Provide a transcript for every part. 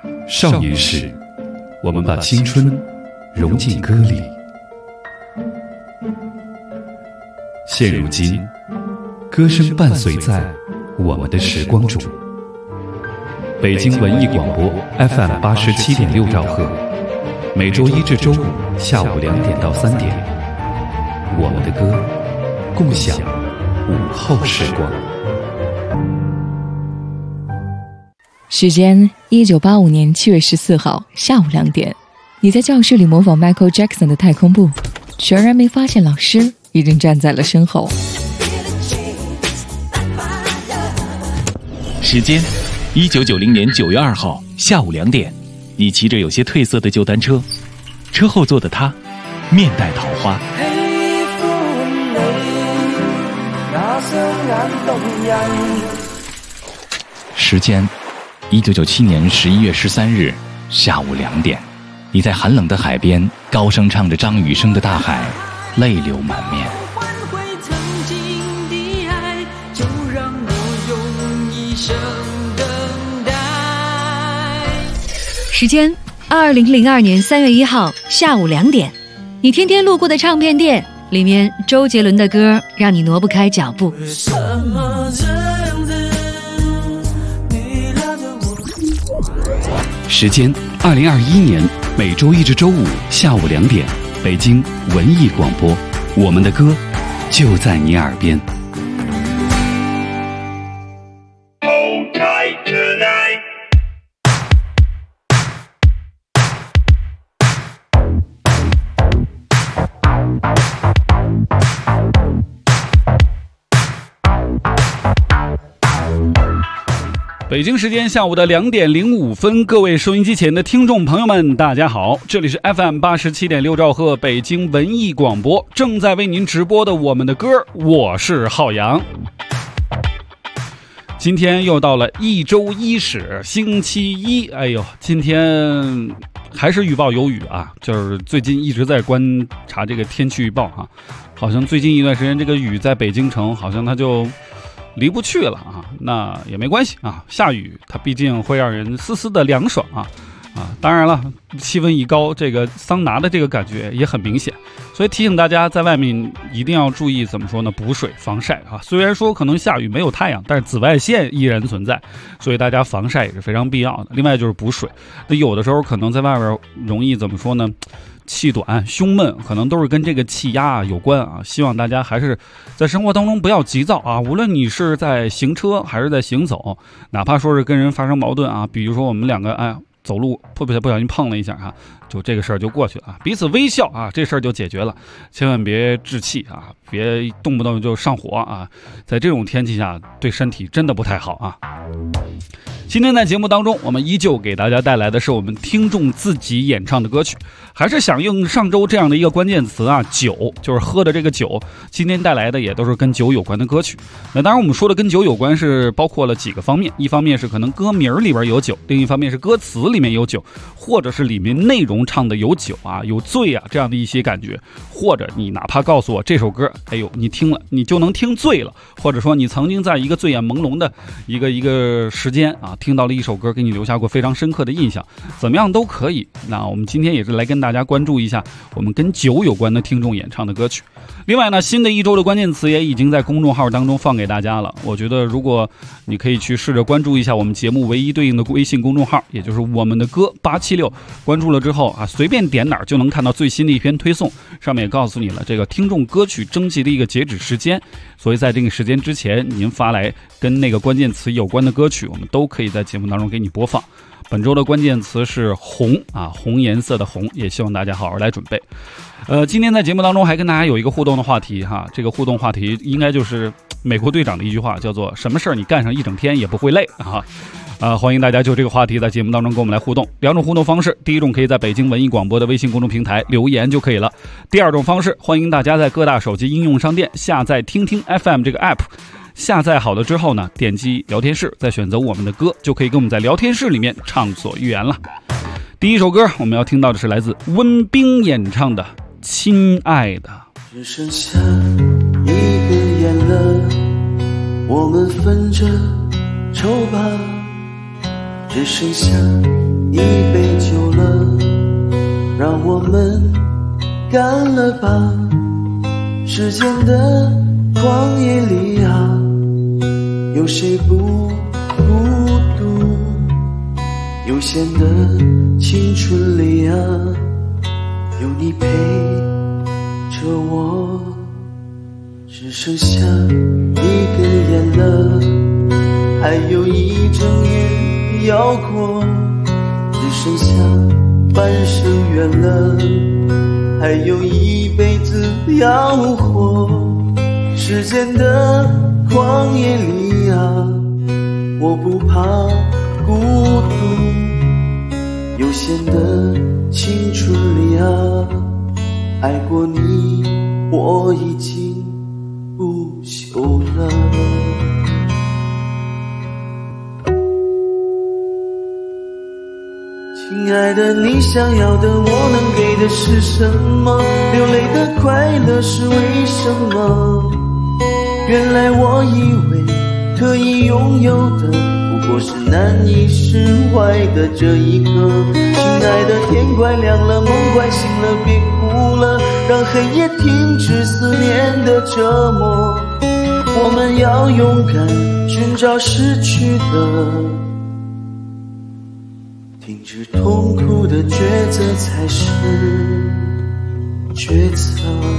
少年时，我们把青春融进歌里。现如今，歌声伴随在我们的时光中。北京文艺广播 FM 87.6兆赫，每周一至周五下午2点到3点，我们的歌，共享午后时光。 时间1985年7月14号下午2点，你在教室里模仿 Michael Jackson 的太空步，全然没发现老师已经站在了身后。 时间1990年9月2号下午2点，你骑着有些褪色的旧单车，车后座的他面带桃花。时间1997年11月13日下午2点，你在寒冷的海边高声唱着张雨生的《大海》，泪流满面。 时间2002年3月1号下午2点，你天天路过的唱片店里面，周杰伦的歌让你挪不开脚步。 时间2021年每周一至周五下午2点，北京文艺广播，我们的歌就在你耳边。北京时间下午的2点05分，各位收音机前的听众朋友们，大家好，这里是 FM 87.6兆赫北京文艺广播，正在为您直播的我们的歌，我是浩洋。今天又到了一周伊始，星期一，哎呦，今天还是预报有雨啊，就是最近一直在观察这个天气预报啊，好像最近一段时间这个雨在北京城好像它就离不去了啊，那也没关系啊，下雨它毕竟会让人丝丝的凉爽啊，当然了，气温一高，这个桑拿的这个感觉也很明显，所以提醒大家在外面一定要注意，怎么说呢，补水防晒啊。虽然说可能下雨没有太阳，但是紫外线依然存在，所以大家防晒也是非常必要的。另外就是补水，那有的时候可能在外边容易怎么说呢，气短胸闷，可能都是跟这个气压有关啊。希望大家还是在生活当中不要急躁啊，无论你是在行车还是在行走，哪怕说是跟人发生矛盾啊，比如说我们两个走路不小心碰了一下啊，就这个事儿就过去了啊，彼此微笑啊，这事儿就解决了。千万别置气啊，别动不动就上火啊，在这种天气下对身体真的不太好啊。今天在节目当中，我们依旧给大家带来的是我们听众自己演唱的歌曲，还是响应上周这样的一个关键词啊，酒，就是喝的这个酒。今天带来的也都是跟酒有关的歌曲。那当然我们说的跟酒有关是包括了几个方面，一方面是可能歌名里边有酒，另一方面是歌词里面有酒，或者是里面内容唱的有酒啊，有醉啊这样的一些感觉，或者你哪怕告诉我这首歌，哎呦你听了你就能听醉了，或者说你曾经在一个醉眼朦胧的一个时间啊，听到了一首歌给你留下过非常深刻的印象，怎么样都可以。那我们今天也是来跟大家关注一下我们跟酒有关的听众演唱的歌曲。另外呢，新的一周的关键词也已经在公众号当中放给大家了，我觉得如果你可以去试着关注一下我们节目唯一对应的微信公众号，也就是我们的歌876，关注了之后啊，随便点哪儿就能看到最新的一篇推送，上面也告诉你了这个听众歌曲征集的一个截止时间，所以在这个时间之前您发来跟那个关键词有关的歌曲，我们都可以在节目当中给你播放。本周的关键词是红啊，红颜色的红，也希望大家好好来准备。今天在节目当中还跟大家有一个互动的话题哈，这个互动话题应该就是美国队长的一句话，叫做什么事儿你干上一整天也不会累啊。欢迎大家就这个话题在节目当中跟我们来互动。两种互动方式，第一种可以在北京文艺广播的微信公众平台留言就可以了，第二种方式，欢迎大家在各大手机应用商店下载听听 FM 这个 app，下载好了之后呢，点击聊天室，再选择我们的歌，就可以跟我们在聊天室里面畅所欲言了。第一首歌我们要听到的是来自温冰演唱的《亲爱的》。 只剩下一个眼了，我们分着抽吧，只剩下一杯酒了，让我们干了吧。时间的旷野里啊，有谁不孤独？有限的青春里啊，有你陪着我。只剩下一根烟了，还有一整夜要过。只剩下半生缘了，还有一辈子要活。时间的旷野里啊，我不怕孤独。有限的青春里啊，爱过你我已经不朽了。亲爱的，你想要的我能给的是什么？流泪的快乐是为什么？原来我以为可以拥有的，不过是难以释怀的这一刻。亲爱的，天快亮了，梦快醒了，别哭了，让黑夜停止思念的折磨。我们要勇敢寻找失去的，停止痛苦的抉择才是决策。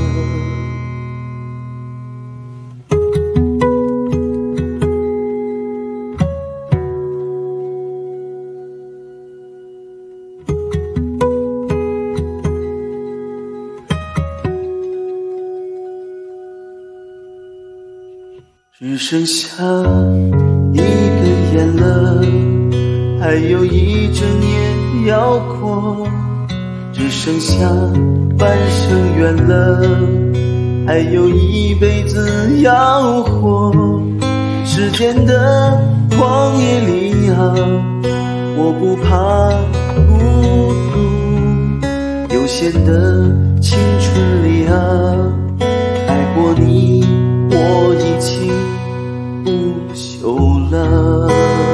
只剩下一根烟了，还有一整夜要过。只剩下半生缘了，还有一辈子要活。时间的旷野里啊，我不怕孤独。有限的青春里啊，爱过你我已经不朽了。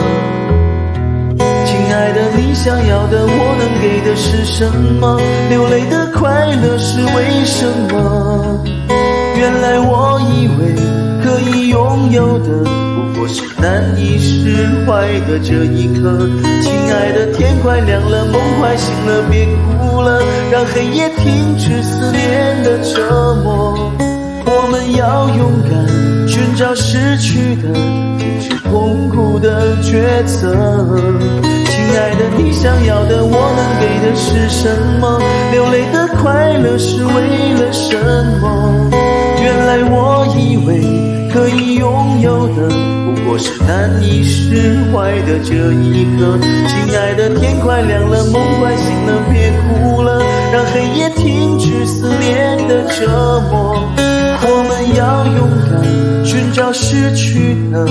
亲爱的，你想要的我能给的是什么？流泪的快乐是为什么？原来我以为可以拥有的，不过是难以释怀的这一刻。亲爱的，天快亮了，梦快醒了，别哭了，让黑夜停止思念的折磨。我们要勇敢寻找失去的，停止痛苦的抉择。亲爱的，你想要的我能给的是什么？流泪的快乐是为了什么？原来我以为可以拥有的，不过是难以释怀的这一刻。亲爱的，天快亮了，梦快醒了，别哭了，让黑夜停止思念的折磨。我们要勇敢寻找失去的，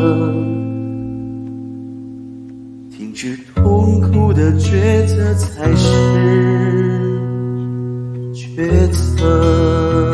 停止痛苦的抉择才是决策。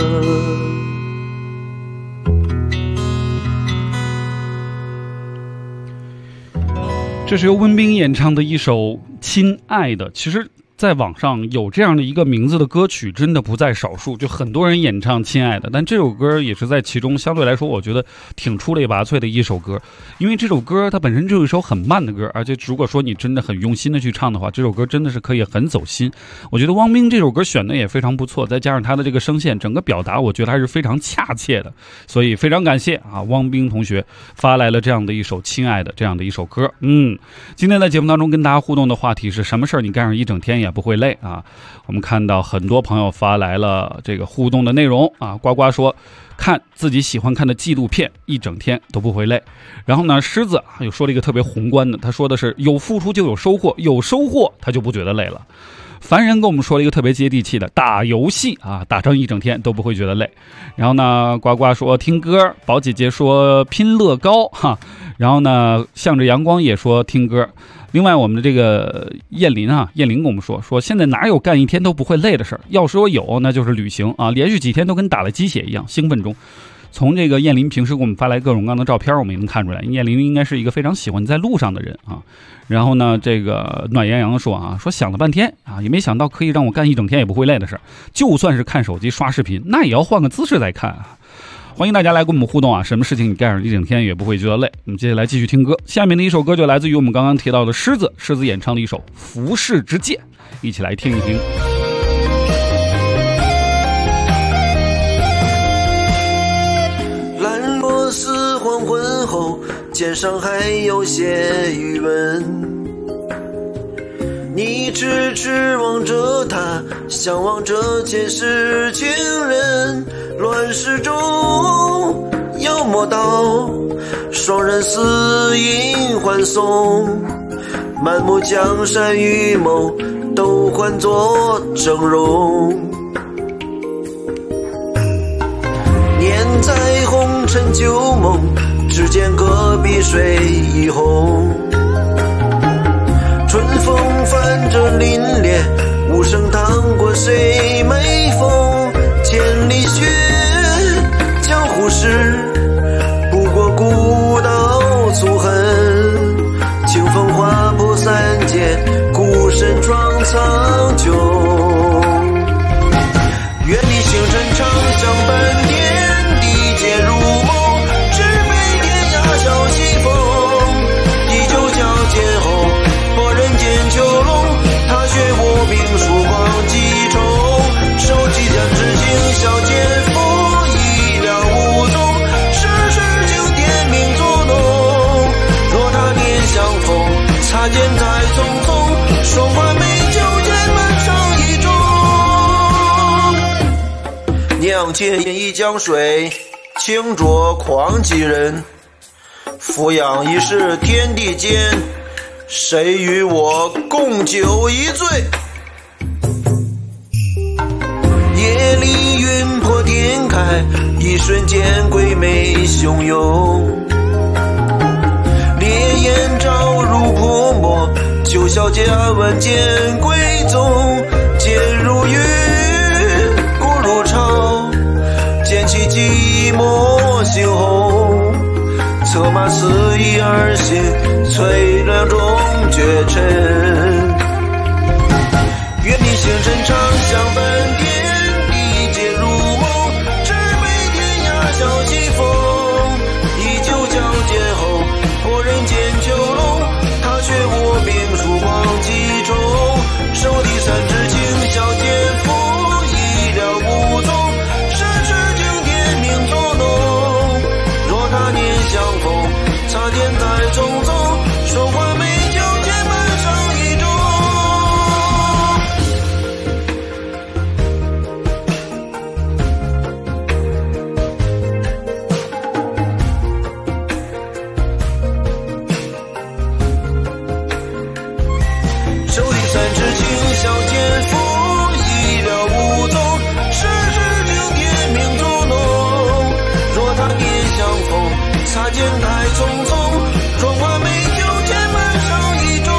这是由温冰演唱的一首《亲爱的》。其实在网上有这样的一个名字的歌曲真的不在少数，就很多人演唱《亲爱的》，但这首歌也是在其中相对来说我觉得挺出类拔萃的一首歌。因为这首歌它本身就是一首很慢的歌，而且如果说你真的很用心的去唱的话，这首歌真的是可以很走心。我觉得汪冰这首歌选的也非常不错，再加上他的这个声线，整个表达我觉得还是非常恰切的，所以非常感谢啊汪冰同学发来了这样的一首《亲爱的》这样的一首歌。今天在节目当中跟大家互动的话题是什么事儿你干上一整天也不会累啊？我们看到很多朋友发来了这个互动的内容啊，呱呱说看自己喜欢看的纪录片一整天都不会累。然后呢，狮子又说了一个特别宏观的，他说的是有付出就有收获，有收获他就不觉得累了。凡人跟我们说了一个特别接地气的，打游戏啊，打上一整天都不会觉得累。然后呢，呱呱说听歌，宝姐姐说拼乐高哈，然后呢，向着阳光也说听歌。另外我们的这个燕林跟我们说现在哪有干一天都不会累的事儿，要说有那就是旅行啊，连续几天都跟打了鸡血一样兴奋中。 从这个燕林平时给我们发来各种各样的照片，我们也能看出来，燕林应该是一个非常喜欢在路上的人啊。然后呢，这个暖洋洋说啊，说想了半天啊，也没想到可以让我干一整天也不会累的事儿。就算是看手机刷视频，那也要换个姿势再看啊。欢迎大家来跟我们互动啊！什么事情你干上一整天也不会觉得累？我们接下来继续听歌，下面的一首歌就来自于我们刚刚提到的狮子演唱的一首《浮世之剑》，一起来听一听。 兰若寺黄昏后，肩上还有些余温。你痴痴望着他，向往着前世情人。乱世中妖魔道，双人死影欢送，满目江山与梦都换作峥嵘。念在红尘旧梦，只见隔壁水一红。春风泛着凛冽，无声淌过谁眉峰。千里雪，江湖事，不过古道粗痕。清风划破三界，孤身闯苍穹。愿你星辰长相伴天地皆如梦，只悲天涯笑西风。地久交剑后，破人间囚笼，踏雪卧冰曙光几重。手起将至行小剑锋，意料无踪，世事经典命作弄。若他年相逢，擦肩在匆匆，双花美酒剑满上一盅。酿剑一江水，清浊况几人。俯仰一世天地间，谁与我共酒一醉？夜里云破天开，一瞬间鬼魅汹涌。烈焰照入泼墨，九霄家万剑归宗。剑如云，骨如潮，剑起寂寞猩红。策马肆意而行，催凉中绝尘。愿你星辰长相伴天地皆如梦，只悲天涯笑西风。依旧交剑后，破人间囚笼，踏雪卧冰曙光几重。手提三支青霄剑锋，意料无踪，世事经典命作弄。若他年相逢，擦肩在匆匆，双花美酒剑满上一盅。手提三支青霄剑锋，意料无踪，世事经典命作弄。若他年相逢，擦肩太匆匆，双花美酒剑满上一盅。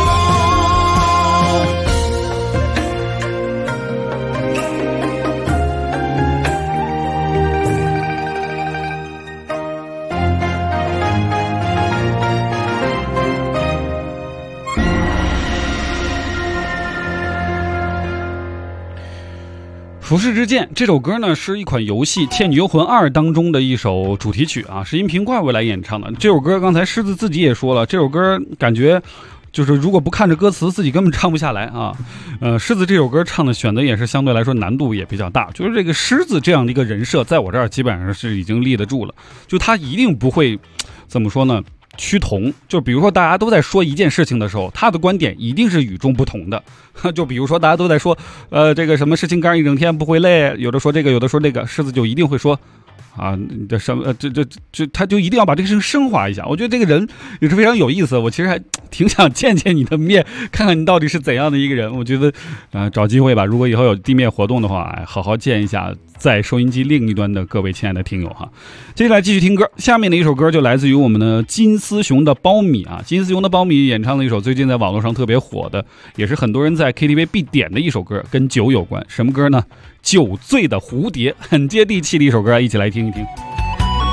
《浮世之剑》这首歌呢，是一款游戏《倩女幽魂2》当中的一首主题曲啊，是因平怪物来演唱的。这首歌刚才狮子自己也说了，这首歌感觉就是如果不看着歌词，自己根本唱不下来啊。狮子这首歌唱的选择也是相对来说难度也比较大，就是这个狮子这样的一个人设，在我这儿基本上是已经立得住了，就他一定不会怎么说呢？趋同，就比如说大家都在说一件事情的时候，他的观点一定是与众不同的。就比如说大家都在说，这个什么事情干一整天不会累，有的说这个，有的说那个，狮子就一定会说，啊，你这什么，他就一定要把这个事情升华一下。我觉得这个人也是非常有意思，我其实还挺想见见你的面，看看你到底是怎样的一个人。我觉得，找机会吧，如果以后有地面活动的话，好好见一下在收音机另一端的各位亲爱的听友哈。接下来继续听歌，下面的一首歌就来自于我们的金丝熊的苞米啊，金丝熊的苞米演唱的一首最近在网络上特别火的，也是很多人在 KTV 必点的一首歌，跟酒有关。什么歌呢？酒醉的蝴蝶，很接地气的一首歌，一起来听一听。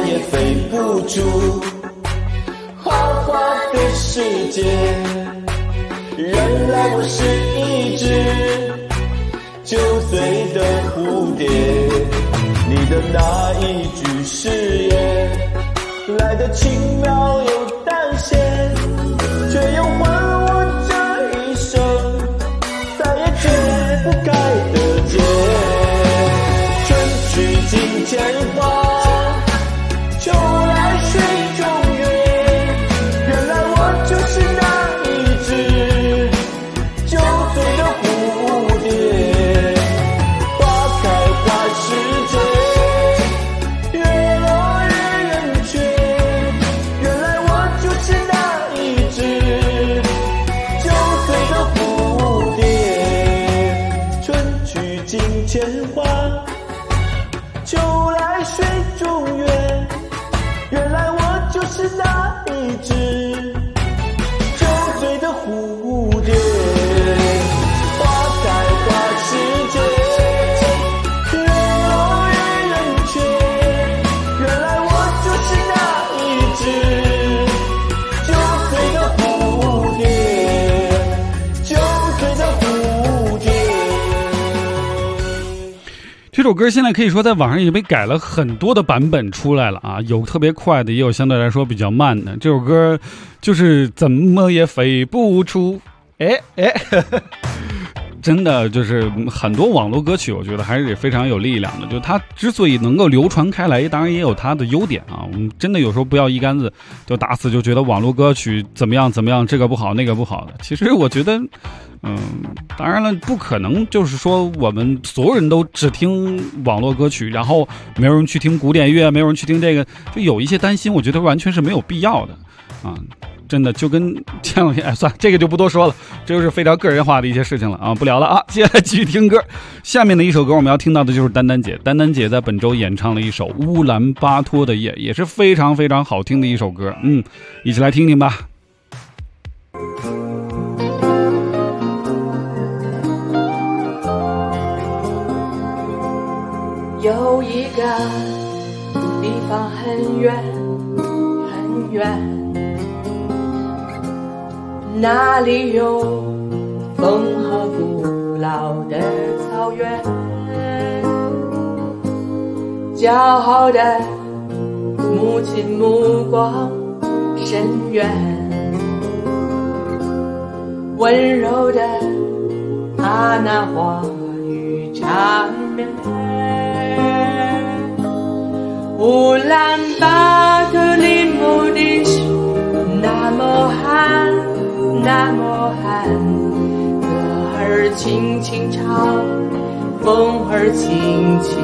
也飞不出花花的世界。原来我是一只9岁的蝴蝶，你的那一句誓言来得轻描又淡写，却又换我这一生再也解不开的结。春去境迁花，秋来水中月，原来我就是那一只9岁的蝴蝶。花开花时节，月落月圆缺，原来我就是那一只9岁的蝴蝶。春去境迁花，秋来水中月，原来我就是那一只9岁的蝴蝶。花开花时节，月落月圆缺，原来我就是那一只9岁的蝴蝶，9岁的蝴蝶。 这首歌现在可以说在网上也被改了很多的版本出来了啊，有特别快的，也有相对来说比较慢的。这首歌就是怎么也飞不出，真的就是很多网络歌曲，我觉得还是非常有力量的。就它之所以能够流传开来，当然也有它的优点啊。我们真的有时候不要一竿子就打死，就觉得网络歌曲怎么样怎么样，这个不好那个不好的。其实我觉得，当然了，不可能就是说我们所有人都只听网络歌曲，然后没有人去听古典乐，没有人去听这个，就有一些担心，我觉得完全是没有必要的啊。真的就跟前两天，算了，这个就不多说了，这就是非常个人化的一些事情了啊，不聊了啊。接下来继续听歌，下面的一首歌我们要听到的就是丹丹姐。丹丹姐在本周演唱了一首《乌兰巴托的夜》，也是非常非常好听的一首歌，一起来听听吧。 有一个地方很远很远，那里有风和古老的草原，骄傲的母亲目光深远，温柔的那话语缠绵。乌兰巴托里木的雪那么寒那么寒，歌儿轻轻唱，风儿轻轻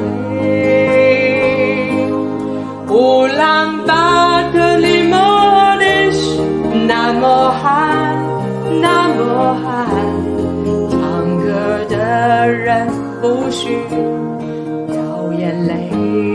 吹。乌兰巴托里木的雪那么寒那么寒，唱歌的人不许掉眼泪。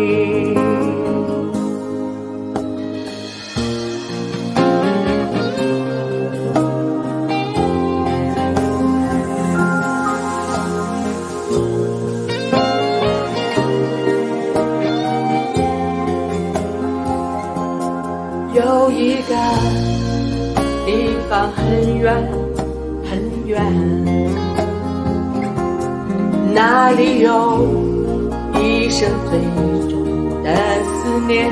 有一个地方很远很远，那里有一生最重的思念，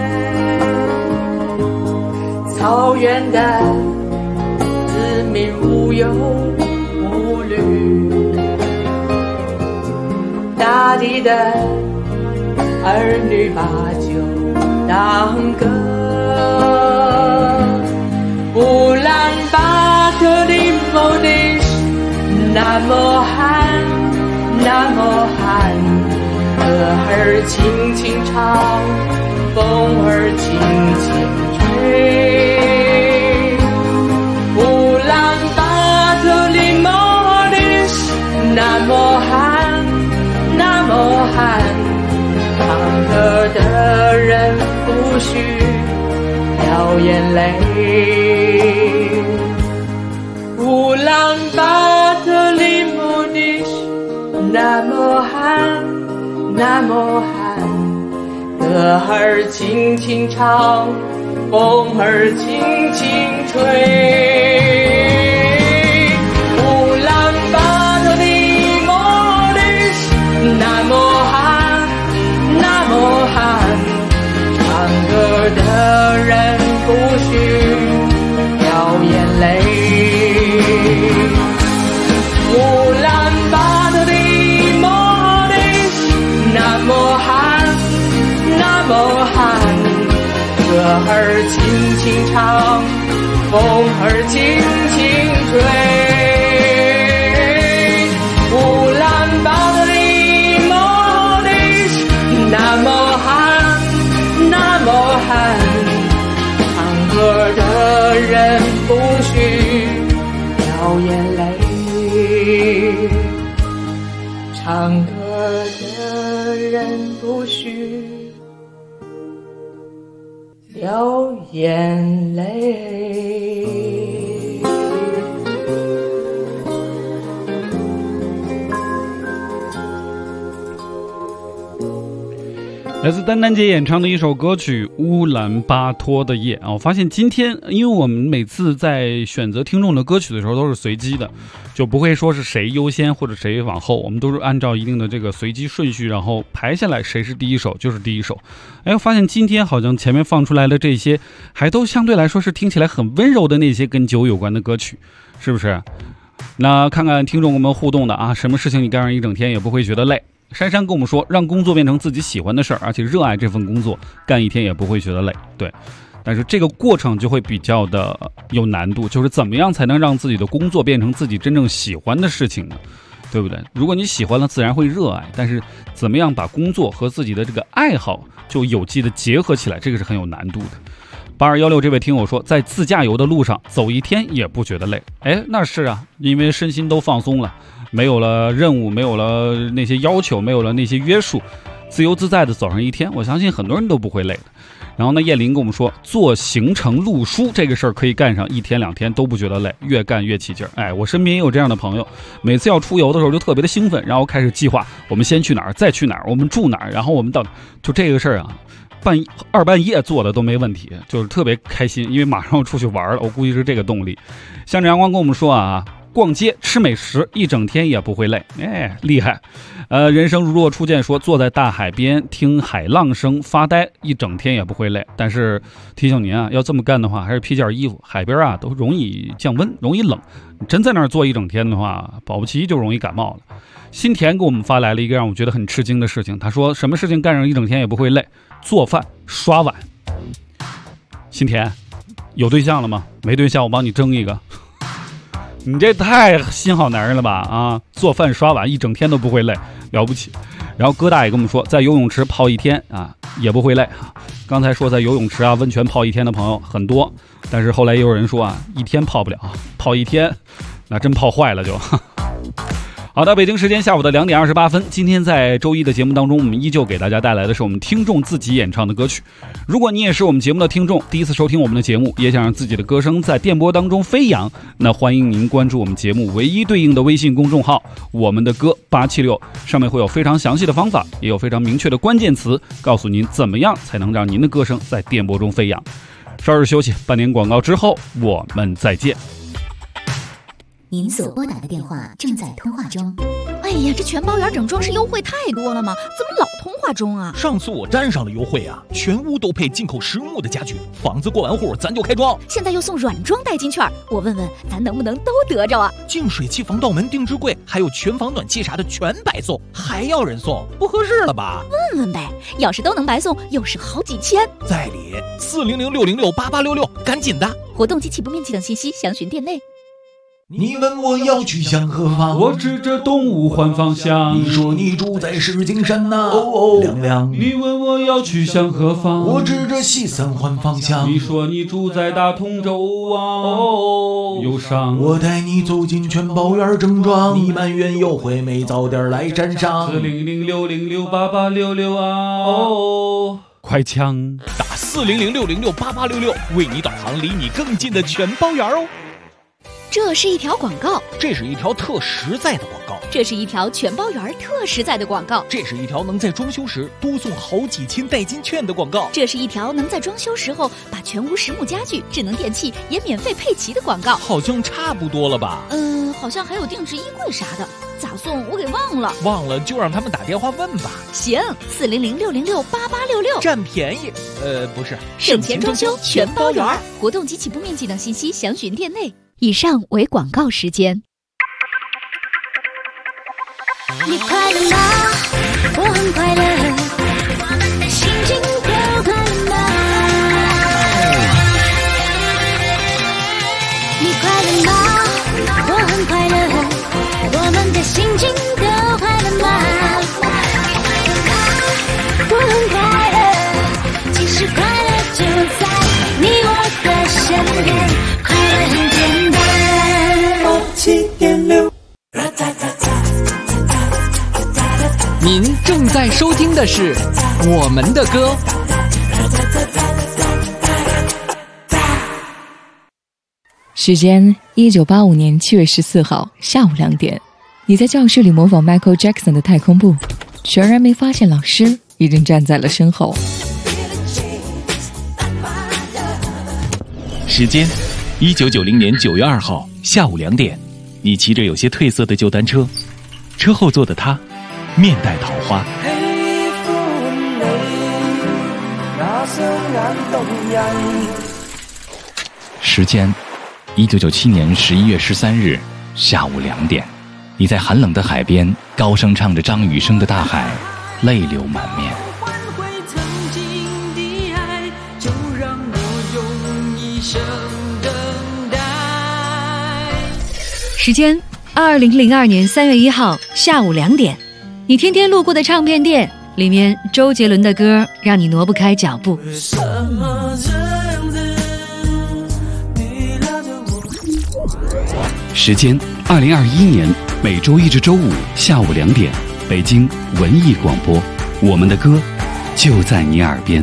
草原的子民无忧无虑，大地的儿女把酒当歌。乌兰巴托的梦的那么寒那么寒，歌儿轻轻唱，风儿轻轻吹。乌兰巴托的梦的那么寒那么寒，唱歌的人不许掉眼泪。乌兰巴托里木的雪那么寒那么寒，歌歌儿轻轻唱，风儿轻轻吹。乌兰巴托的茉莉那么寒，那么寒，唱歌的人不许掉眼泪。乌兰巴托的茉莉那么寒，那么寒，歌儿轻轻唱，风儿轻轻吹。乌兰巴托的茉莉那么寒，那么寒，唱歌的人不许掉眼泪。唱歌的人不许掉眼泪。 来自丹丹姐演唱的一首歌曲《乌兰巴托的夜》啊，我发现今天，因为我们每次在选择听众的歌曲的时候都是随机的，就不会说是谁优先或者谁往后，我们都是按照一定的这个随机顺序，然后排下来，谁是第一首就是第一首。哎，我发现今天好像前面放出来的这些，还都相对来说是听起来很温柔的那些跟酒有关的歌曲，是不是？那看看听众跟我们互动的啊，什么事情你干上一整天也不会觉得累？珊珊跟我们说，让工作变成自己喜欢的事儿，而且热爱这份工作，干一天也不会觉得累。对，但是这个过程就会比较的有难度，就是怎么样才能让自己的工作变成自己真正喜欢的事情呢？对不对？如果你喜欢了，自然会热爱，但是怎么样把工作和自己的这个爱好就有机的结合起来，这个是很有难度的。8216这位听友说，在自驾游的路上走一天也不觉得累。哎，那是啊，因为身心都放松了，没有了任务，没有了那些要求，没有了那些约束，自由自在的走上一天，我相信很多人都不会累的。然后呢，叶林跟我们说，做行程路书这个事儿可以干上一天两天都不觉得累，越干越起劲儿。哎，我身边也有这样的朋友，每次要出游的时候就特别的兴奋，然后开始计划我们先去哪儿，再去哪儿，我们住哪儿，然后我们到就这个事儿啊，二半夜做的都没问题，就是特别开心，因为马上要出去玩了，我估计是这个动力。向着阳光跟我们说啊，逛街吃美食一整天也不会累，哎，厉害。人生如若初见说，坐在大海边听海浪声发呆一整天也不会累，但是提醒您啊，要这么干的话还是披件衣服，海边啊都容易降温，容易冷，真在那儿坐一整天的话，保不齐就容易感冒了。新田给我们发来了一个让我觉得很吃惊的事情，他说什么事情干上一整天也不会累，做饭刷碗。新田有对象了吗？没对象我帮你争一个。你这太心好男人了吧啊！做饭刷碗一整天都不会累，了不起。然后哥大也跟我们说，在游泳池泡一天啊也不会累。刚才说在游泳池啊温泉泡一天的朋友很多，但是后来也有人说啊一天泡不了，泡一天那真泡坏了就。好的，北京时间下午的2点28分，今天在周一的节目当中，我们依旧给大家带来的是我们听众自己演唱的歌曲。如果你也是我们节目的听众，第一次收听我们的节目，也想让自己的歌声在电波当中飞扬，那欢迎您关注我们节目唯一对应的微信公众号我们的歌876，上面会有非常详细的方法，也有非常明确的关键词，告诉您怎么样才能让您的歌声在电波中飞扬。稍事休息，半年广告之后我们再见。 您所拨打的电话正在通话中。 哎呀，这全包圆整装饰优惠太多了吗？怎么老通话中啊？ 上次我沾上了优惠啊，全屋都配进口实木的家具，房子过完户咱就开装。 现在又送软装代金券，我问问咱能不能都得着啊？ 净水器、防盗门、定制柜，还有全房暖气啥的全白送，还要人送，不合适了吧？ 问问呗，要是都能白送，又省好几千。 在理400-606-8866，赶紧的！ 活动及起步面积等信息详询店内。 你问我要去向何方， 我指着东吴换方向。 你说你住在石景山呐，哦亮亮。 你问我要去向何方， 我指着西三环方向。 你说你住在大同州啊，哦忧伤。 我带你走进全包园正装，你满园优惠没早点来沾上。 400-606-8866啊，哦快枪打400-606-8866，为你导航离你更近的全包园哦。 这是一条广告， 这是一条特实在的广告， 这是一条全包圆特实在的广告， 这是一条能在装修时多送好几千代金券的广告， 这是一条能在装修时候把全屋实木家具、智能电器也免费配齐的广告。 好像差不多了吧？ 好像还有定制衣柜啥的，咋送我给忘了。 忘了就让他们打电话问吧。 行，400-606-8866， 占便宜。不是， 省钱装修全包圆，活动及起步面积等信息详询店内。以上为广告时间。 你快乐吗？我很快乐，我们的心情都快乐吗？你快乐吗？我很快乐，我们的心情都快乐吗？我很快乐，其实快乐就在你我的身边，快乐很简单。7.6 您正在收听的是我们的歌。 时间1985年7月14号下午2点，你在教室里模仿 Michael Jackson 的太空步，全然没发现老师已经站在了身后。 时间1990年9月2号下午2点，你骑着有些褪色的旧单车，车后座的他面带桃花。时间1997年11月13日下午2点，你在寒冷的海边高声唱着张雨生的《大海》，泪流满面。 时间2002年3月1号下午2点，你天天路过的唱片店，里面周杰伦的歌让你挪不开脚步。 时间2021年每周一至周五下午2点，北京文艺广播，我们的歌就在你耳边。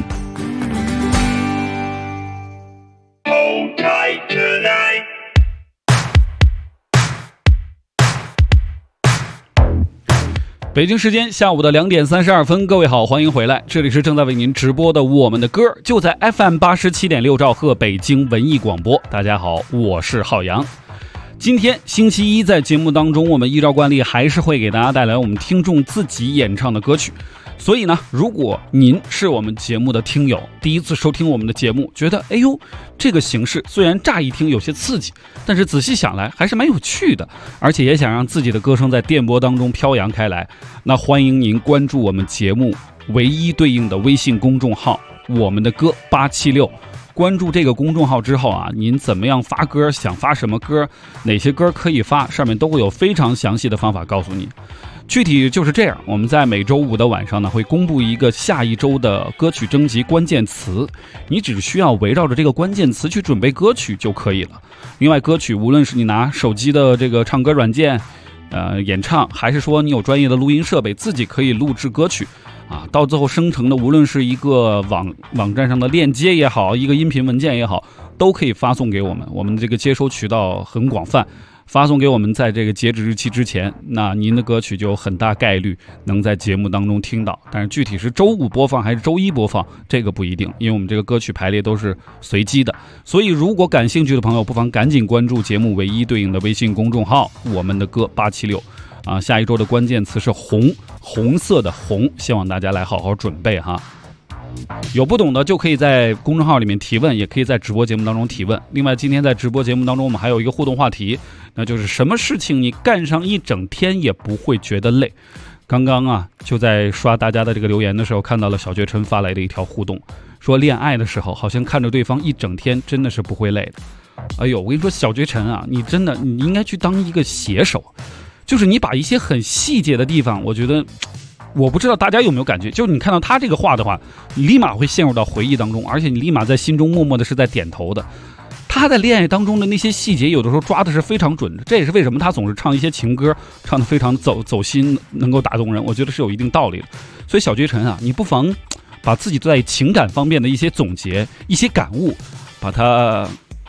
北京时间下午的2点32分，各位好，欢迎回来，这里是正在为您直播的我们的歌，就在 FM 87.6兆赫北京文艺广播。大家好，我是浩洋。今天星期一，在节目当中，我们依照惯例还是会给大家带来我们听众自己演唱的歌曲。所以呢，如果您是我们节目的听友，第一次收听我们的节目，觉得哎呦，这个形式虽然乍一听有些刺激，但是仔细想来还是蛮有趣的，而且也想让自己的歌声在电波当中飘扬开来，那欢迎您关注我们节目唯一对应的微信公众号我们的歌876。关注这个公众号之后啊，您怎么样发歌，想发什么歌，哪些歌可以发，上面都会有非常详细的方法告诉你。具体就是这样，我们在每周五的晚上呢，会公布一个下一周的歌曲征集关键词，你只需要围绕着这个关键词去准备歌曲就可以了。另外，歌曲无论是你拿手机的这个唱歌软件演唱，还是说你有专业的录音设备，自己可以录制歌曲啊，到最后生成的无论是一个网站上的链接也好，一个音频文件也好，都可以发送给我们，我们这个接收渠道很广泛，发送给我们在这个截止日期之前，那您的歌曲就有很大概率能在节目当中听到。但是具体是周五播放还是周一播放，这个不一定，因为我们这个歌曲排列都是随机的。所以如果感兴趣的朋友，不妨赶紧关注节目唯一对应的微信公众号我们的歌876啊，下一周的关键词是红，红色的红，希望大家来好好准备哈。有不懂的就可以在公众号里面提问，也可以在直播节目当中提问。另外，今天在直播节目当中，我们还有一个互动话题，那就是什么事情你干上一整天也不会觉得累。刚刚啊，就在刷大家的这个留言的时候，看到了小绝尘发来的一条互动，说恋爱的时候好像看着对方一整天真的是不会累的。哎呦，我跟你说，小绝尘啊，你应该去当一个写手，就是你把一些很细节的地方，我觉得我不知道大家有没有感觉，就是你看到他这个画的话，你立马会陷入到回忆当中，而且你立马在心中默默的是在点头的。他在恋爱当中的那些细节，有的时候抓的是非常准的，这也是为什么他总是唱一些情歌，唱得非常走心，能够打动人，我觉得是有一定道理的。所以小绝尘啊，你不妨把自己在情感方面的一些总结、一些感悟，把它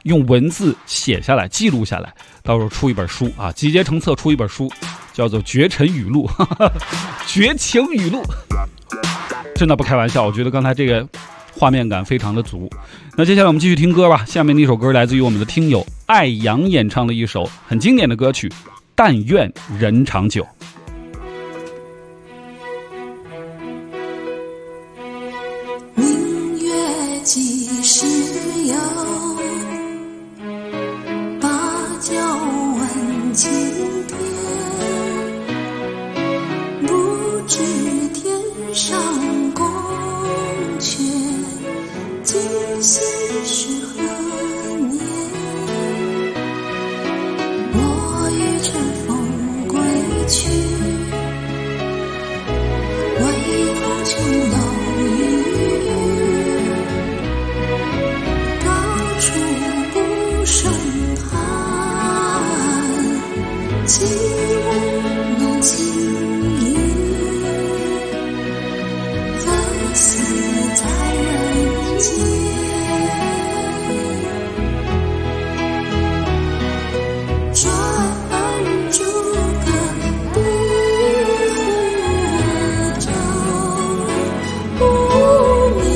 用文字写下来记录下来，到时候出一本书啊，集结成册出一本书，叫做《绝尘语录》绝情语录，真的不开玩笑，我觉得刚才这个画面感非常的足。那接下来我们继续听歌吧，下面的一首歌来自于我们的听友艾阳演唱的一首很经典的歌曲《但愿人长久》。 明月几时有，把酒问青天，不知天上宫阙，今夕是何年？我欲乘风归去，唯恐琼楼玉宇，高处不胜寒，起舞弄清影，何似在人间？转朱阁，碧湖照，无眠，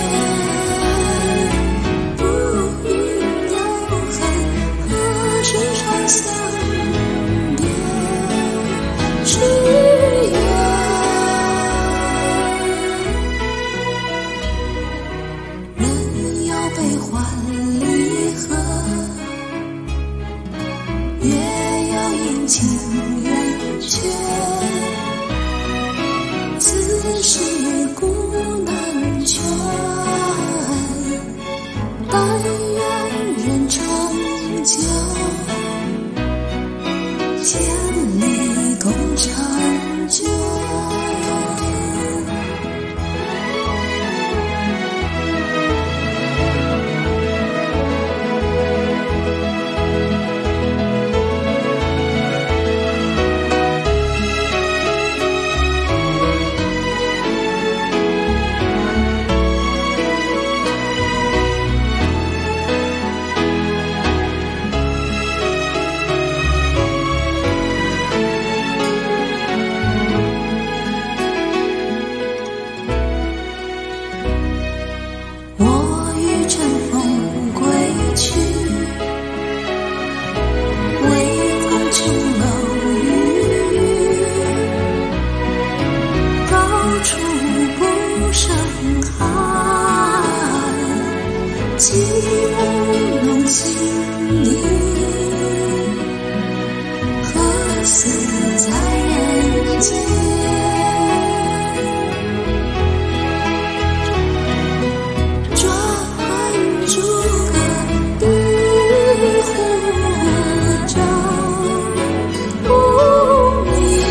不应有恨，何时长相别？只愿人有悲欢离合，月有阴晴圆缺，此事古难全，但愿人长久，千里共婵娟。我欲乘风归去，唯恐琼楼玉宇，高处不胜寒，起舞弄清影，何似在人间？朱阁，碧湖照，无眠，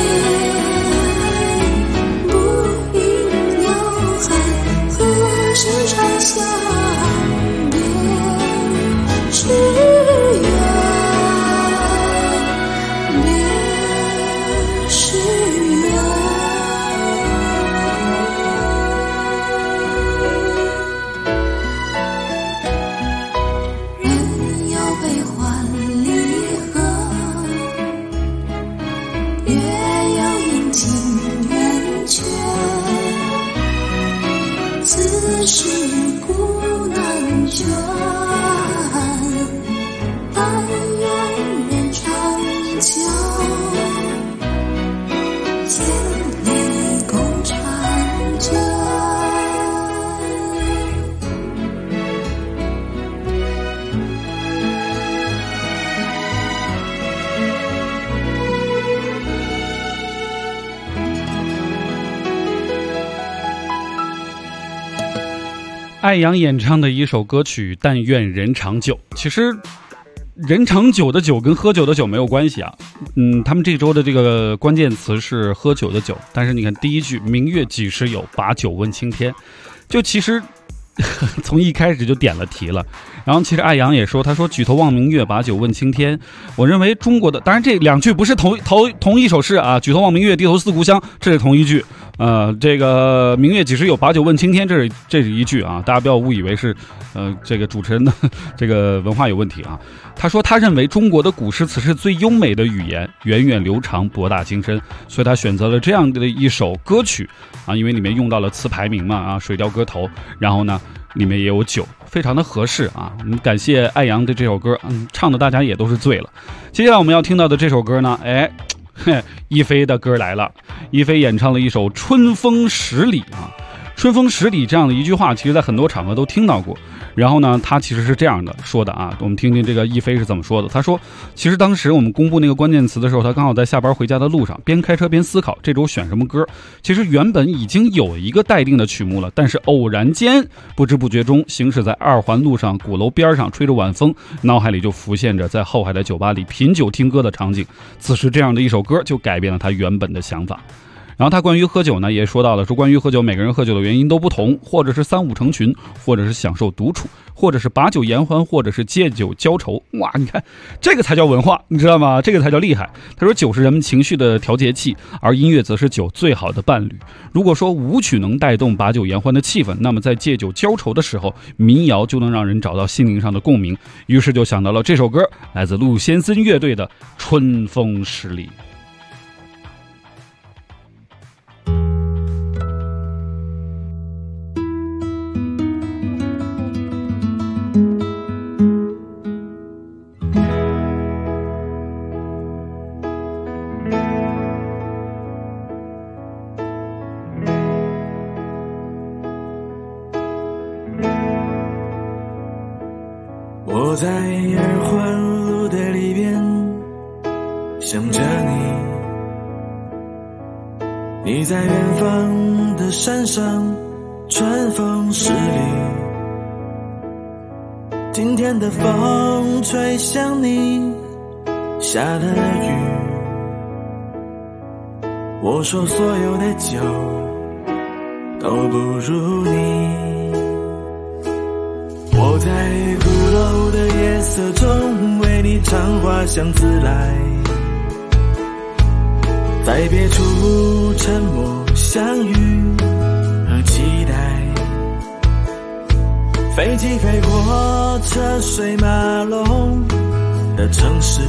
不应有恨，何时长相别？只愿别时圆。人有悲欢离合，月有阴晴圆缺，此事古难全，但愿人长久，千里共婵娟。 艾阳演唱的一首歌曲《但愿人长久》，其实人长久的久跟喝酒的酒没有关系啊。他们这周的这个关键词是喝酒的酒，但是你看第一句明月几时有，把酒问青天，就其实从一开始就点了题了。然后其实艾阳也说，他说举头望明月，把酒问青天。我认为中国的，当然这两句不是同一首诗啊，举头望明月，低头思故乡，这是同一句。 这个明月几时有，把酒问青天，这是一句啊，大家不要误以为是这个主持人的这个文化有问题啊。他说他认为中国的古诗词是最优美的语言，源远流长，博大精深，所以他选择了这样的一首歌曲啊，因为里面用到了词牌名嘛啊，水调歌头，然后呢里面也有酒，非常的合适啊。我们感谢艾阳的这首歌，唱的大家也都是醉了。接下来我们要听到的这首歌呢，一菲的歌来了，一菲演唱了一首《春风十里》啊。春风十里这样的一句话，其实在很多场合都听到过。然后呢，他其实是这样的说的啊，我们听听这个一菲是怎么说的。他说，其实当时我们公布那个关键词的时候，他刚好在下班回家的路上，边开车边思考这周选什么歌。其实原本已经有一个待定的曲目了，但是偶然间不知不觉中行驶在二环路上，鼓楼边上吹着晚风，脑海里就浮现着在后海的酒吧里品酒听歌的场景。此时这样的一首歌就改变了他原本的想法。然后他关于喝酒呢也说到了，说关于喝酒，每个人喝酒的原因都不同，或者是三五成群，或者是享受独处，或者是把酒言欢，或者是借酒浇愁。哇，你看这个才叫文化，你知道吗？这个才叫厉害。他说酒是人们情绪的调节器，而音乐则是酒最好的伴侣。如果说舞曲能带动把酒言欢的气氛，那么在借酒浇愁的时候，民谣就能让人找到心灵上的共鸣。于是就想到了这首歌，来自陆先森乐队的《春风十里》。 我在二环路的里边想着你，你在远方的山上，春风十里。今天的风吹向你，下了雨。我说所有的酒都不如你。我在鼓楼的夜色中为你唱花香自来，在别处沉默相遇和期待。飞机飞过车水马龙的城市，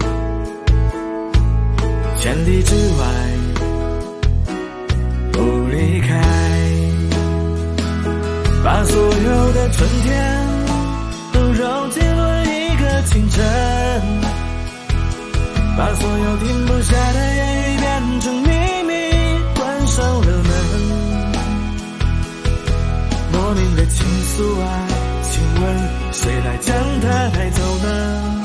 千里之外不离开，把所有的春天都揉进了一个清晨，把所有停不下的言语变成秘密，关上了门。莫名的情愫啊，请问谁来将它带走呢？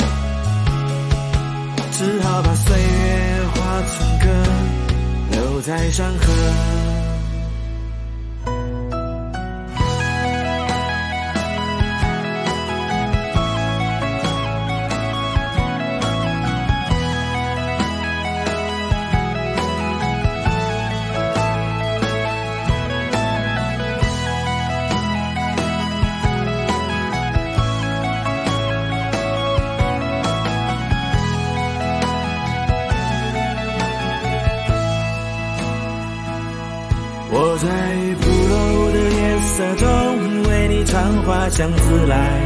只好把岁月化成歌，留在山河。我在鼓楼的夜色中为你唱花香自来，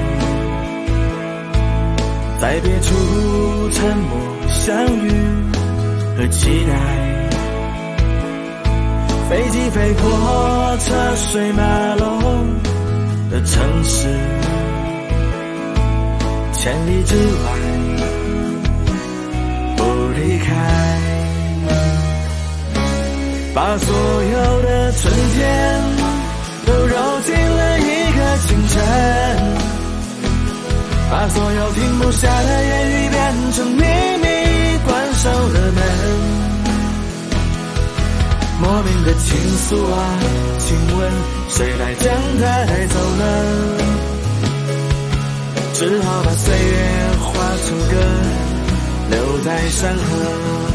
在别处沉默相遇和期待。飞机飞过车水马龙的城市，千里之外不离开，把所有的春天都揉进了一个清晨，把所有停不下的言语变成秘密，关上了门。莫名的情愫啊，请问谁来将它带走呢？只好把岁月化成歌，留在山河。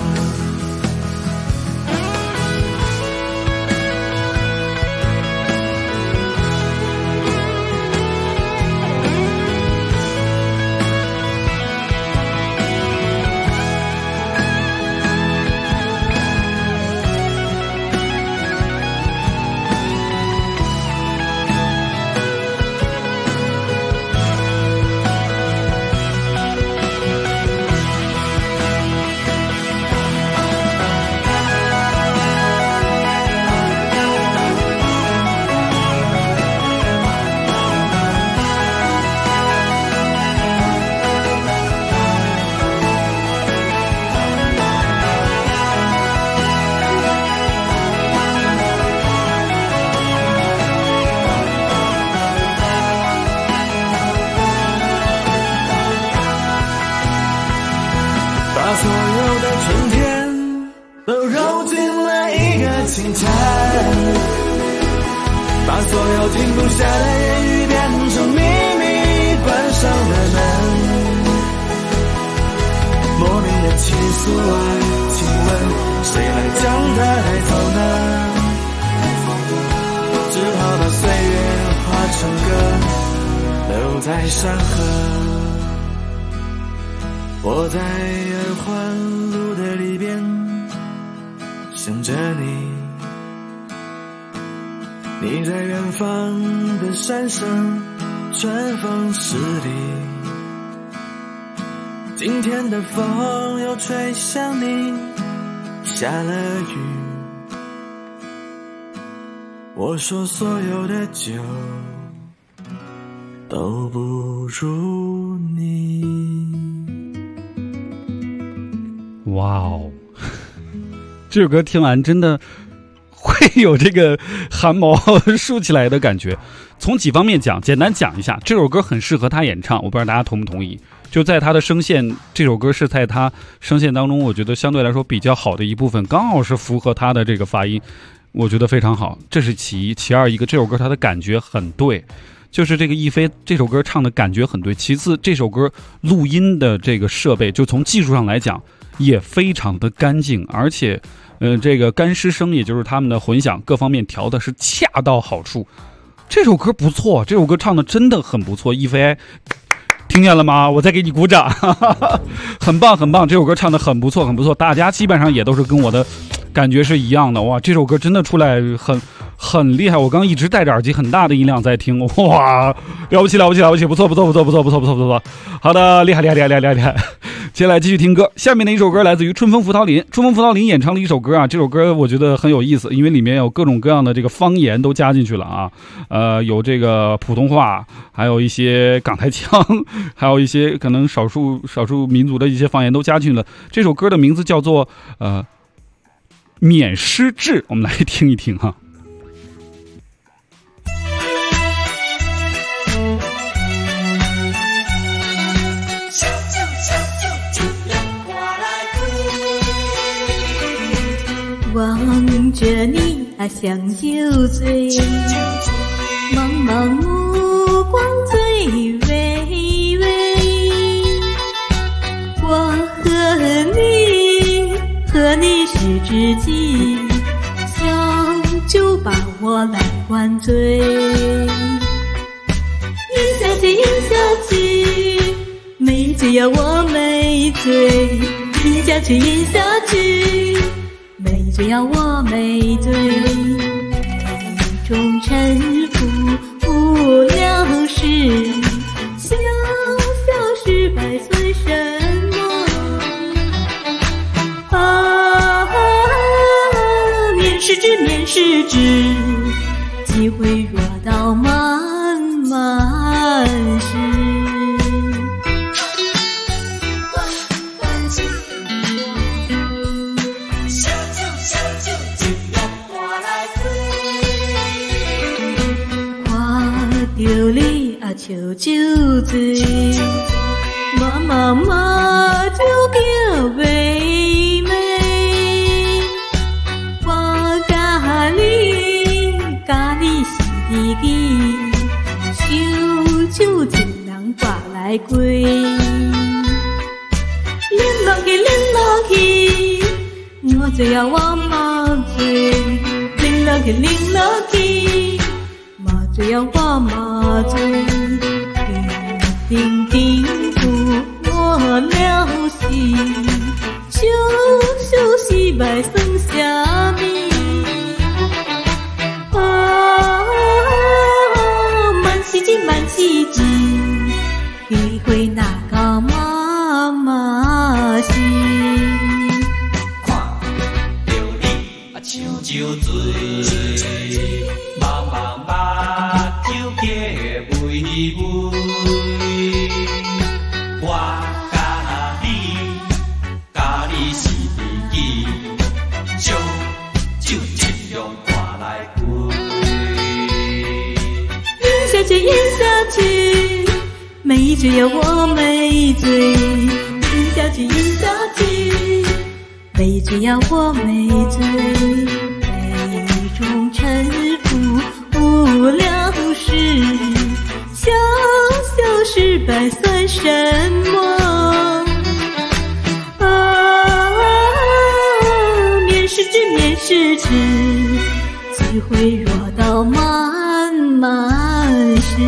把所有停不下的言语变成秘密，关上了门。莫名的情愫啊，请问谁来将它带走呢？只好把岁月化成歌，留在山河。我在二环路的里边想着你，你在远方的山上春风十里。今天的风又吹向你，下了雨。我说所有的酒都不如你。 哇哦，这首歌听完真的会有这个汗毛竖起来的感觉。从几方面讲，简单讲一下，这首歌很适合他演唱，我不知道大家同不同意。就在他的声线，这首歌是在他声线当中，我觉得相对来说比较好的一部分，刚好是符合他的这个发音，我觉得非常好。这是其一，其二，一个这首歌他的感觉很对，就是这个亦菲这首歌唱的感觉很对。其次，这首歌录音的这个设备，就从技术上来讲也非常的干净，而且这个干湿声，也就是他们的混响各方面调的是恰到好处。这首歌不错，这首歌唱的真的很不错。亦菲听见了吗？我再给你鼓掌，很棒很棒，这首歌唱的很不错很不错，大家基本上也都是跟我的感觉是一样的。哇，这首歌真的出来很厉害，我刚一直戴着耳机很大的音量在听，哇，了不起了不起了不起，不错不错不错不错不错不错不错，好的，厉害厉害厉害厉害厉害。接下来继续听歌，下面的一首歌来自于春风葡萄林。春风葡萄林演唱了一首歌啊，这首歌我觉得很有意思，因为里面有各种各样的这个方言都加进去了啊，有这个普通话，还有一些港台腔，还有一些可能少数民族的一些方言都加进去了。这首歌的名字叫做免失智，我们来听一听哈。 望着你啊，像酒醉，茫茫目光最微微。我和你是知己，小酒把我来灌醉。饮下去，饮下去，没醉呀我没醉，饮下去，饮下去。没醉呀我没醉，杯中沉浮不了时，小小失败算什么啊，免失智免失智，机会若到漫漫时。丢你啊，笑酒醉，妈就叫妹妹。我咖喱是知己，小酒情人挂来归。淋落去，我醉呀我冇醉，淋落去。醉呀我麻醉，定定不我了心，小小失败算什么啊，慢是真慢是真，机会哪到妈妈心。 看着你啊，像酒醉，茫酒家微微，我甲你是知己，小酒一样看来归。 饮下去，饮下去，没醉呀我没醉，饮下去，饮下去，没醉呀我没醉。 中沉浮无聊事，小小失败算什么？面试之面试之，机会若到满满时。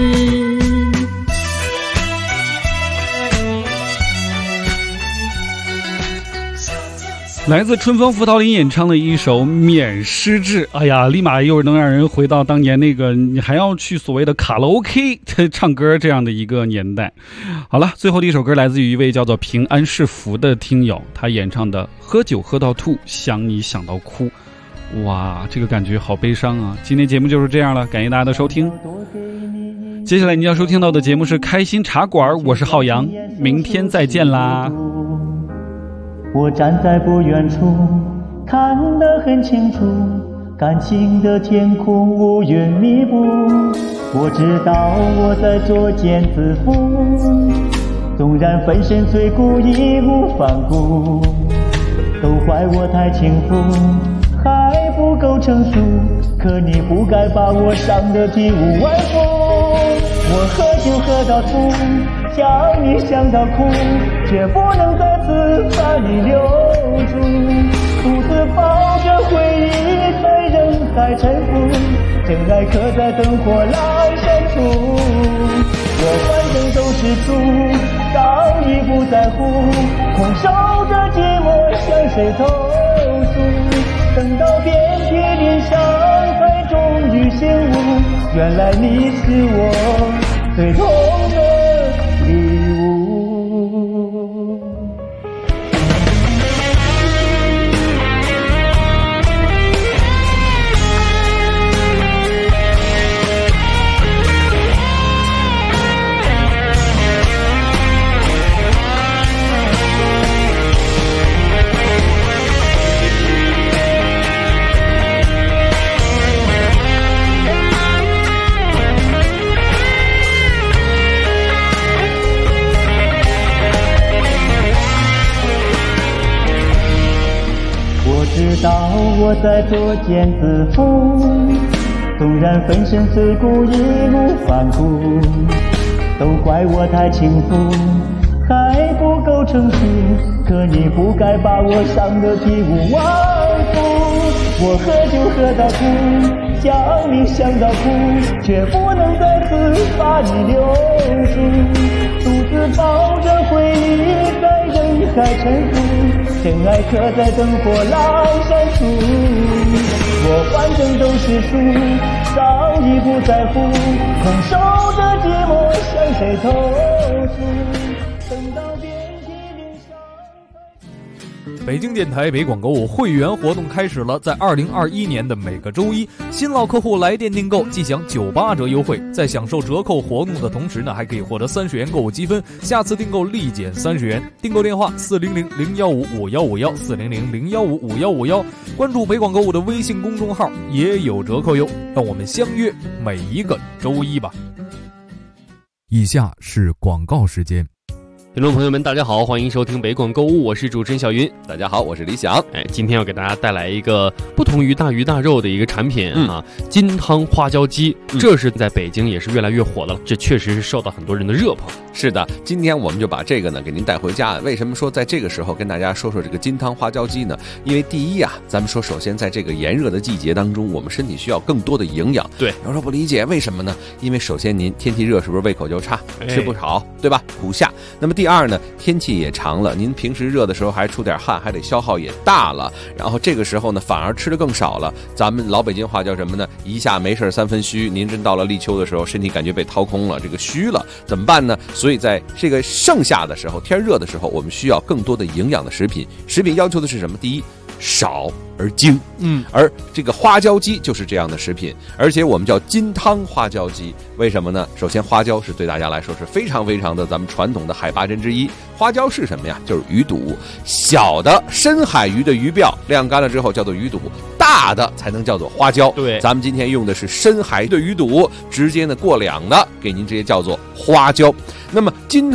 来自春风葡萄林演唱的一首《免失志》，哎呀，立马又能让人回到当年那个你还要去所谓的卡拉 OK 唱歌这样的一个年代。好了，最后的一首歌来自于一位叫做平安是福的听友，他演唱的《喝酒喝到吐，想你想到哭》。哇，这个感觉好悲伤啊！今天节目就是这样了，感谢大家的收听。接下来你要收听到的节目是开心茶馆，我是浩洋，明天再见啦。 我站在不远处，看得很清楚，感情的天空乌云密布。我知道我在作茧自缚，纵然粉身碎骨义无反顾，都怪我太轻浮，还不够成熟。可你不该把我伤得体无完肤。我喝酒喝到吐，想你想到哭，却不能再次把你留住。独自抱着回忆在人海沉浮，真爱刻在灯火阑珊处。我反正都是输，早已不在乎，空守着寂寞向谁投诉。等到遍体鳞伤才终于醒悟，原来你是我最痛的礼物。知道我在作茧自缚，纵然粉身碎骨义无反顾，都怪我太轻浮，还不够成熟。可你不该把我伤得体无完肤。我喝酒喝到吐，想你想到哭，却不能再次把你留住。独自抱着回忆在人海沉浮，真爱刻在灯火阑珊处。我反正都是输，早已不在乎，空守着寂寞向谁投诉。等到遍体鳞伤。 北京电台北广购物会员活动开始了，在2021年的每个周一，新老客户来电订购即享98折优惠，在享受折扣活动的同时呢，还可以获得30元购物积分，下次订购立减30元。订购电话400-015-5151，400-015-5151，关注北广购物的微信公众号也有折扣哟。让我们相约每一个周一吧。 以下是广告时间。 听众朋友们大家好，欢迎收听北广购物，我是主持人小云。 大家好，我是李想。 今天要给大家带来一个不同于大鱼大肉的一个产品啊，金汤花椒鸡，这是在北京也是越来越火的了，这确实是受到很多人的热捧。 是的，今天我们就把这个呢给您带回家。为什么说在这个时候跟大家说说这个金汤花椒鸡呢？因为第一啊，咱们说首先在这个炎热的季节当中，我们身体需要更多的营养。 对， 有时候不理解为什么呢？因为首先您天气热，是不是胃口就差，吃不好，对吧？苦下。那么第二呢，天气也长了，您平时热的时候还出点汗，还得消耗也大了，然后这个时候呢反而吃的更少了。咱们老北京话叫什么呢？一下没事三分虚。您真到了立秋的时候，身体感觉被掏空了，这个虚了，怎么办呢？所以在这个盛夏的时候，天热的时候，我们需要更多的营养的食品。食品要求的是什么？第一，少而精，而这个花椒鸡就是这样的食品，而且我们叫金汤花椒鸡，为什么呢？首先花椒是对大家来说是非常非常的咱们传统的海八珍之一。花椒是什么呀？就是鱼肚，小的深海鱼的鱼鳔晾干了之后叫做鱼肚，大的才能叫做花椒。 对， 咱们今天用的是深海的鱼肚，直接呢过两的给您直接叫做花椒。那么金汤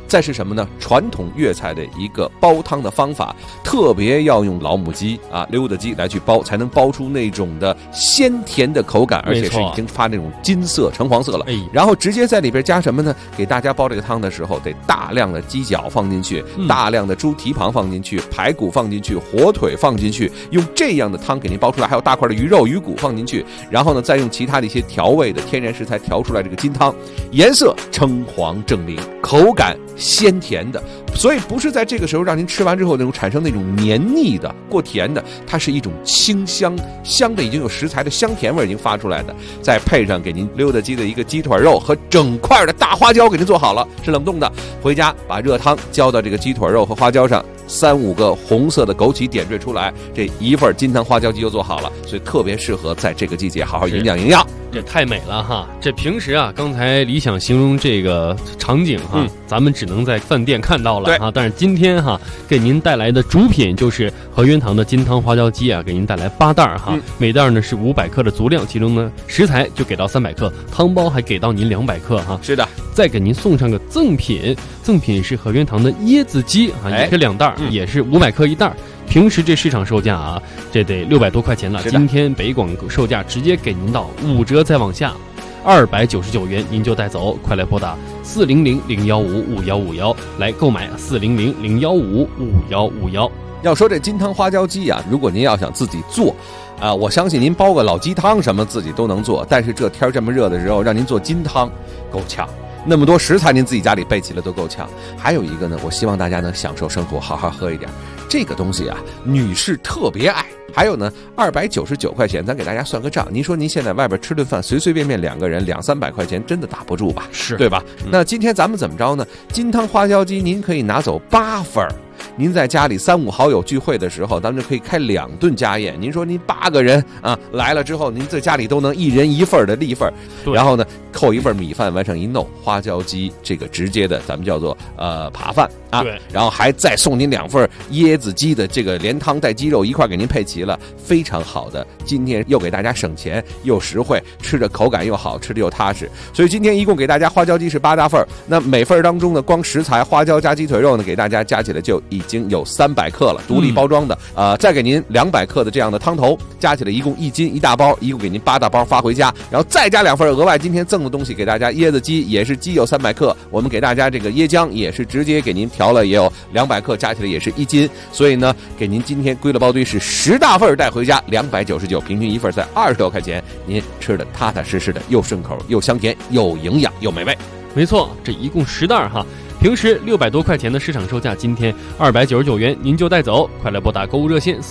再是什么呢？传统粤菜的一个煲汤的方法，特别要用老母鸡啊、溜达鸡来去煲，才能煲出那种的鲜甜的口感，而且是已经发那种金色、橙黄色了。然后直接在里边加什么呢？给大家煲这个汤的时候，得大量的鸡脚放进去，大量的猪蹄膀放进去，排骨放进去，火腿放进去，用这样的汤给您煲出来，还有大块的鱼肉、鱼骨放进去，然后呢，再用其他的一些调味的天然食材调出来这个金汤，颜色橙黄正明，口感鲜甜的，所以不是在这个时候让您吃完之后那种产生那种黏腻的、过甜的，它是一种清香的，已经有食材的香甜味已经发出来的，再配上给您溜达鸡的一个鸡腿肉和整块的大花椒给您做好了，是冷冻的，回家把热汤浇到这个鸡腿肉和花椒上，3-5个红色的枸杞点缀出来，这一份金汤花椒鸡就做好了，所以特别适合在这个季节好好营养。 这太美了哈！这平时啊，刚才理想形容这个场景哈，咱们只能在饭店看到了哈。但是今天哈，给您带来的主品就是和源堂的金汤花椒鸡啊，给您带来8袋哈，每袋呢是500克的足量，其中呢食材就给到300克，汤包还给到您200克哈。 是的， 再给您送上个赠品是和源堂的椰子鸡啊，也是2袋，也是500克1袋。平时这市场售价啊，这得600多块钱了。今天北广售价直接给您到5折，再往下，299元您就带走。快来拨打400-015-5151来购买，400-015-5151。 要说这金汤花椒鸡啊，如果您要想自己做，我相信您煲个老鸡汤什么自己都能做，但是这天这么热的时候，让您做金汤够呛。那么多食材您自己家里备齐了都够呛。还有一个呢，我希望大家能享受生活，好好喝一点。这个东西啊，女士特别爱。还有呢，299块钱，咱给大家算个账。您说您现在外边吃顿饭，随随便便2个人200-300块钱，真的打不住吧？ 是， 对吧？那今天咱们怎么着呢？金汤花椒鸡您可以拿走8份。您在家里3-5好友聚会的时候，咱们就可以开2顿家宴。您说您8个人啊来了之后，您在家里都能1人1份的立份，然后呢扣1份米饭，往上一弄，花椒鸡这个直接的咱们叫做扒饭啊， 对， 然后还再送您2份椰子鸡的这个连汤带鸡肉一块给您配齐了，非常好的。今天又给大家省钱又实惠，吃着口感又好，吃着又踏实。所以今天一共给大家花椒鸡是8大份，那每份当中呢，光食材花椒加鸡腿肉呢，给大家加起来就已经有300克了，独立包装的。再给您200克的这样的汤头，加起来一共1斤1大包，一共给您8大包发回家，然后再加2份额外今天赠的东西给大家，椰子鸡也是鸡有300克，我们给大家这个椰浆也是直接给您调了，也有200克，加起来也是1斤，所以呢，给您今天归了包堆是10大份带回家，299，平均一份在20多块钱，您吃的踏踏实实的，又顺口又香甜又营养又美味。 没错，这一共10袋哈。平时600多块钱的市场售价，今天299元您就带走。快来拨打购物热线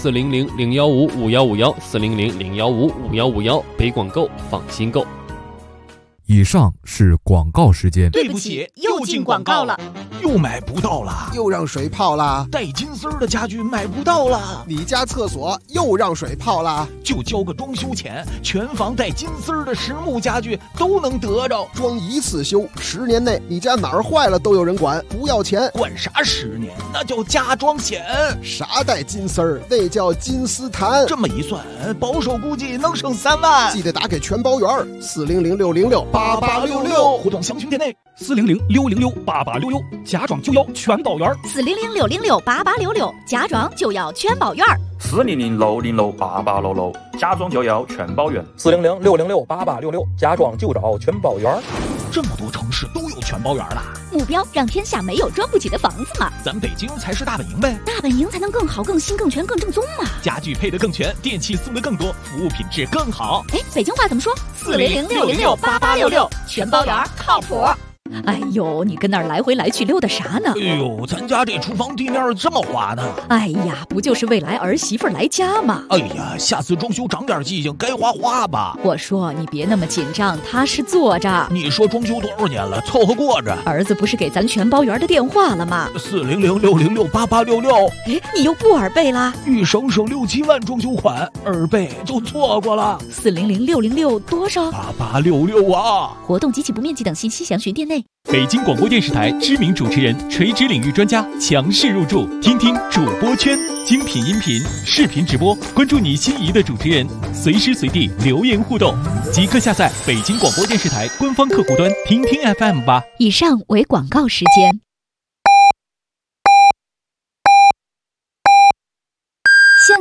400-015-5151，400-015-5151，北广购，放心购。 以上是广告时间。 对不起，又进广告了。 又买不到了， 又让水泡了。 带金丝儿的家具买不到了， 你家厕所又让水泡了。 就交个装修钱，全房带金丝儿的实木家具都能得着。 装一次修，10年内你家哪儿坏了都有人管，不要钱。 管啥10年？那叫家装险。 啥带金丝儿？那叫金丝檀。 这么一算，保守估计能省3万。 记得打给全包员，400-606-8866， 互动详询店内。 400-606-8866，家装就要全包圆。 400-606-8866，家装就要全包圆。 400-606-8866，家装就要全包圆。 400-606-8866，家装就找全包圆。 这么多城市都有全包圆了， 目标让天下没有装不起的房子嘛。 咱北京才是大本营呗， 大本营才能更好、更新、更全、更正宗嘛。 家具配得更全，电器送得更多，服务品质更好。 哎，北京话怎么说？400-606-8866，全包圆靠谱。哎呦，你跟那儿来回来去溜达啥呢？ 哎呦，咱家这厨房地面这么滑呢。 哎呀，不就是未来儿媳妇来家吗？ 哎呀，下次装修长点记性，该画吧。 我说你别那么紧张，踏实坐着。 你说装修多少年了，凑合过着。 儿子不是给咱全包圆的电话了吗 ？400-606-8866。 哎，你又不耳背啦？ 欲省省6-7万装修款，耳背就错过了。 400-606多少 ？8866啊！ 活动及其不面积等信息详询店内。 北京广播电视台知名主持人、垂直领域专家强势入驻，听听主播圈，精品音频、视频直播，关注你心仪的主持人，随时随地留言互动，即刻下载北京广播电视台官方客户端听听 FM 吧。 以上为广告时间。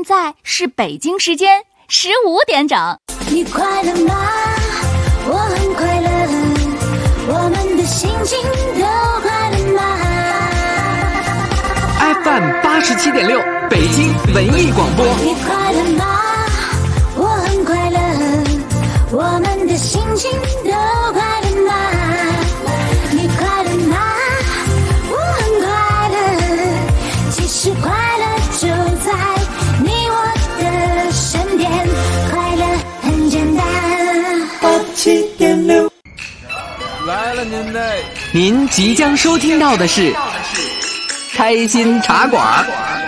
现在是北京时间15点整。 你快乐吗？我很快乐，我们的心情都快乐吗 ？FM 87.6，北京文艺广播。 你快乐吗？我很快乐，我们的心情都快乐吗？你快乐吗？我很快乐，其实快乐就在你我的身边，快乐很简单。87.6 来了您嘞！ 您即将收听到的是开心茶馆。